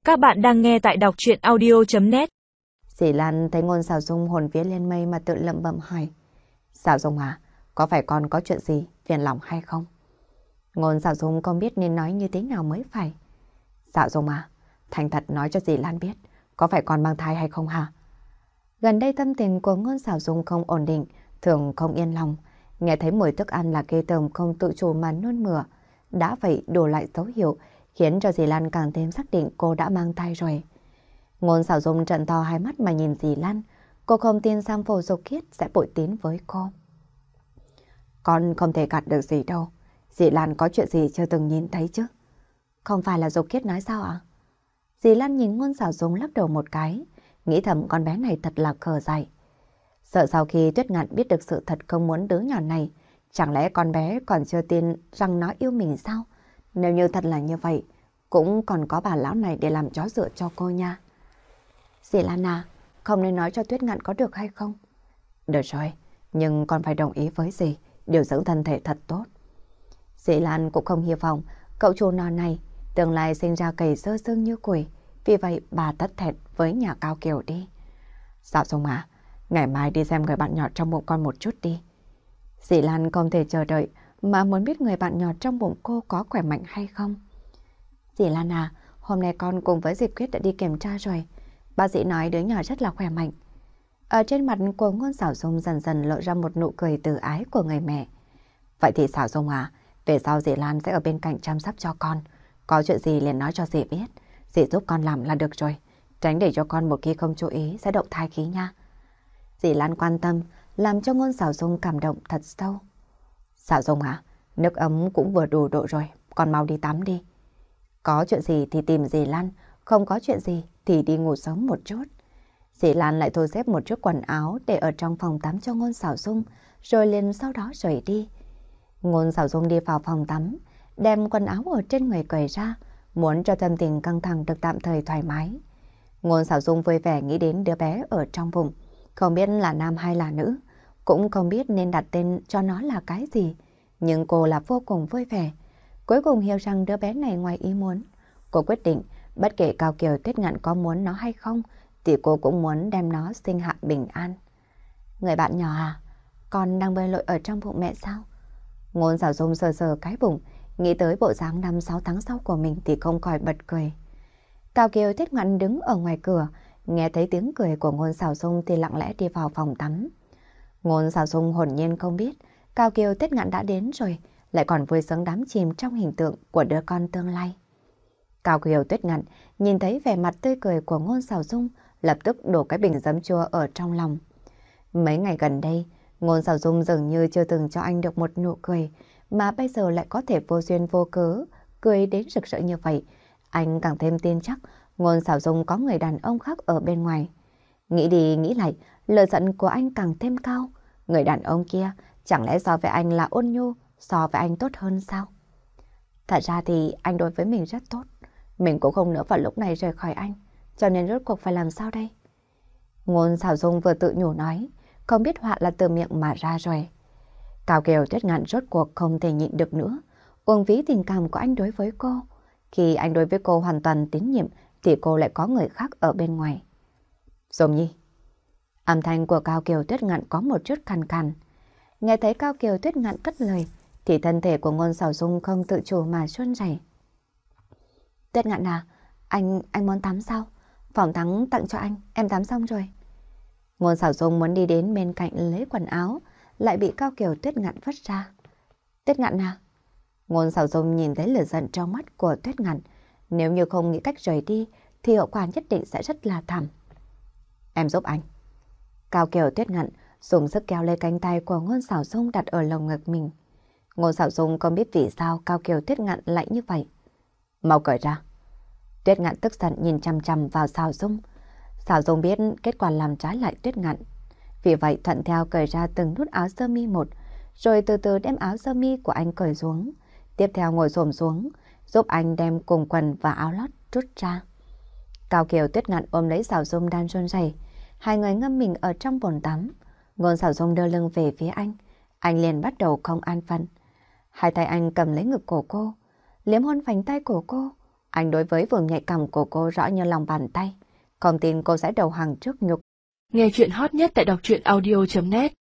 Các bạn đang nghe tại đọc truyện audio.net. Dì Lan thấy Ngôn Sảo Dung hồn vía lên mây mà tự lẩm bẩm hỏi. Sảo Dung à, có phải con có chuyện gì phiền lòng hay không? Ngôn Sảo Dung không biết nên nói như thế nào mới phải. Sảo Dung à, thành thật nói cho dì Lan biết, có phải con mang thai hay không hả? Gần đây tâm tình của Ngôn Sảo Dung không ổn định, thường không yên lòng. Nghe thấy mùi thức ăn là ghê tởm không tự chủ mà nôn mửa. Đã vậy đổ lại dấu hiệu, khiến cho dì Lan càng thêm xác định cô đã mang thai rồi. Ngôn Sảo Dung trợn to hai mắt mà nhìn dì Lan. Cô không tin Sam Phổ Dục Khiết sẽ bội tín với cô. Con không thể gạt được gì đâu. Dì Lan có chuyện gì chưa từng nhìn thấy chứ? Không phải là Dục Khiết nói sao ạ? Dì Lan nhìn Ngôn Sảo Dung lắc đầu một cái, nghĩ thầm con bé này thật là khờ dại. Sợ sau khi Tuyết Ngạn biết được sự thật không muốn đứa nhỏ này, chẳng lẽ con bé còn chưa tin rằng nó yêu mình sao? Nếu như thật là như vậy, cũng còn có bà lão này để làm chó dựa cho cô nha. Dì Lan à, không nên nói cho Tuyết Ngạn có được hay không? Được rồi, nhưng con phải đồng ý với dì, điều dưỡng thân thể thật tốt. Dì Lan cũng không hy vọng cậu chủ non này tương lai sinh ra cầy sơ xương như quỷ, vì vậy bà tất thẹn với nhà Cao Kiều đi. Sảo Dung à, ngày mai đi xem người bạn nhỏ trong bụng con một chút đi. Dì Lan không thể chờ đợi mà muốn biết người bạn nhỏ trong bụng cô có khỏe mạnh hay không. Dì Lan à, hôm nay con cùng với Diệp Quyết đã đi kiểm tra rồi. Bác sĩ nói đứa nhỏ rất là khỏe mạnh. Ở trên mặt của Ngôn Sảo Dung dần dần lộ ra một nụ cười từ ái của người mẹ. Vậy thì Sảo Dung à, về sau dì Lan sẽ ở bên cạnh chăm sóc cho con. Có chuyện gì liền nói cho dì biết. Dì giúp con làm là được rồi. Tránh để cho con một khi không chú ý sẽ động thai khí nha. Dì Lan quan tâm làm cho Ngôn Sảo Dung cảm động thật sâu. Sảo Dung à, nước ấm cũng vừa đủ độ rồi, con mau đi tắm đi. Có chuyện gì thì tìm dì Lan, không có chuyện gì thì đi ngủ sớm một chút. Dì Lan lại thu xếp một chút quần áo để ở trong phòng tắm cho Ngôn Sảo Dung, rồi liền sau đó rời đi. Ngôn Sảo Dung đi vào phòng tắm, đem quần áo ở trên người cởi ra, muốn cho tâm tình căng thẳng được tạm thời thoải mái. Ngôn Sảo Dung vui vẻ nghĩ đến đứa bé ở trong bụng, không biết là nam hay là nữ, cũng không biết nên đặt tên cho nó là cái gì, nhưng cô là vô cùng vui vẻ. Cuối cùng hiểu rằng đứa bé này ngoài ý muốn. Cô quyết định, bất kể Cao Kiều Tuyết Ngạn có muốn nó hay không, thì cô cũng muốn đem nó sinh hạ bình an. Người bạn nhỏ à, con đang bơi lội ở trong bụng mẹ sao? Ngôn Sảo Dung sờ sờ cái bụng, nghĩ tới bộ dáng 5-6 tháng sau của mình thì không khỏi bật cười. Cao Kiều Tuyết Ngạn đứng ở ngoài cửa, nghe thấy tiếng cười của Ngôn Sảo Dung thì lặng lẽ đi vào phòng tắm. Ngôn Sảo Dung hồn nhiên không biết Cao Kiều Tuyết Ngạn đã đến rồi, lại còn vui sướng đắm chìm trong hình tượng của đứa con tương lai. Cao Kiều Tuyết Ngạn nhìn thấy vẻ mặt tươi cười của Ngôn Sảo Dung, lập tức đổ cái bình giấm chua ở trong lòng. Mấy ngày gần đây, Ngôn Sảo Dung dường như chưa từng cho anh được một nụ cười, mà bây giờ lại có thể vô duyên vô cớ cười đến rực rỡ như vậy. Anh càng thêm tin chắc Ngôn Sảo Dung có người đàn ông khác ở bên ngoài. Nghĩ đi nghĩ lại, lửa giận của anh càng thêm cao. Người đàn ông kia chẳng lẽ so với anh là ôn nhu, so với anh tốt hơn sao? Thật ra thì anh đối với mình rất tốt. Mình cũng không nỡ vào lúc này rời khỏi anh, cho nên rốt cuộc phải làm sao đây? Ngôn Sảo Dung vừa tự nhủ nói, không biết họa là từ miệng mà ra rồi. Cao Kiều Tuyết Ngạn rốt cuộc không thể nhịn được nữa, uổng phí tình cảm của anh đối với cô. Khi anh đối với cô hoàn toàn tín nhiệm, thì cô lại có người khác ở bên ngoài. Dung Nhi. Âm thanh của Cao Kiều Tuyết Ngạn có một chút khàn khàn. Nghe thấy Cao Kiều Tuyết Ngạn cất lời, thì thân thể của Ngôn Sảo Dung không tự chủ mà run rẩy. Tuyết Ngạn à, anh muốn tắm sao? Phòng tắm tặng cho anh, em tắm xong rồi. Ngôn Sảo Dung muốn đi đến bên cạnh lấy quần áo, lại bị Cao Kiều Tuyết Ngạn vứt ra. Tuyết Ngạn à? Ngôn Sảo Dung nhìn thấy lửa giận trong mắt của Tuyết Ngạn, nếu như không nghĩ cách rời đi thì hậu quả nhất định sẽ rất là thảm. Em giúp anh. Cao Kiều Tuyết Ngạn dùng sức kéo lấy cánh tay của Ngôn Sảo Dung đặt ở lồng ngực mình. Ngôn Sảo Dung không biết vì sao Cao Kiều Tuyết Ngạn lại như vậy. Mau cởi ra. Tuyết Ngạn tức giận nhìn chằm chằm vào Sảo Dung. Sảo Dung biết kết quả làm trái lại Tuyết Ngạn, vì vậy thuận theo cởi ra từng nút áo sơ mi một, rồi từ từ đem áo sơ mi của anh cởi xuống. Tiếp theo ngồi xổm xuống, giúp anh đem cùng quần và áo lót rút ra. Cao Kiều Tuyết Ngạn ôm lấy Sảo Dung đang run rẩy, hai người ngâm mình ở trong bồn tắm. Ngôn Sảo Dung đưa lưng về phía anh liền bắt đầu không an phận. Hai tay anh cầm lấy ngực của cô, liếm hôn vành tay của cô. Anh đối với vùng nhạy cảm của cô rõ như lòng bàn tay. Không tin cô sẽ đầu hàng trước nhục. Nghe chuyện hot nhất tại đọc truyện audio.net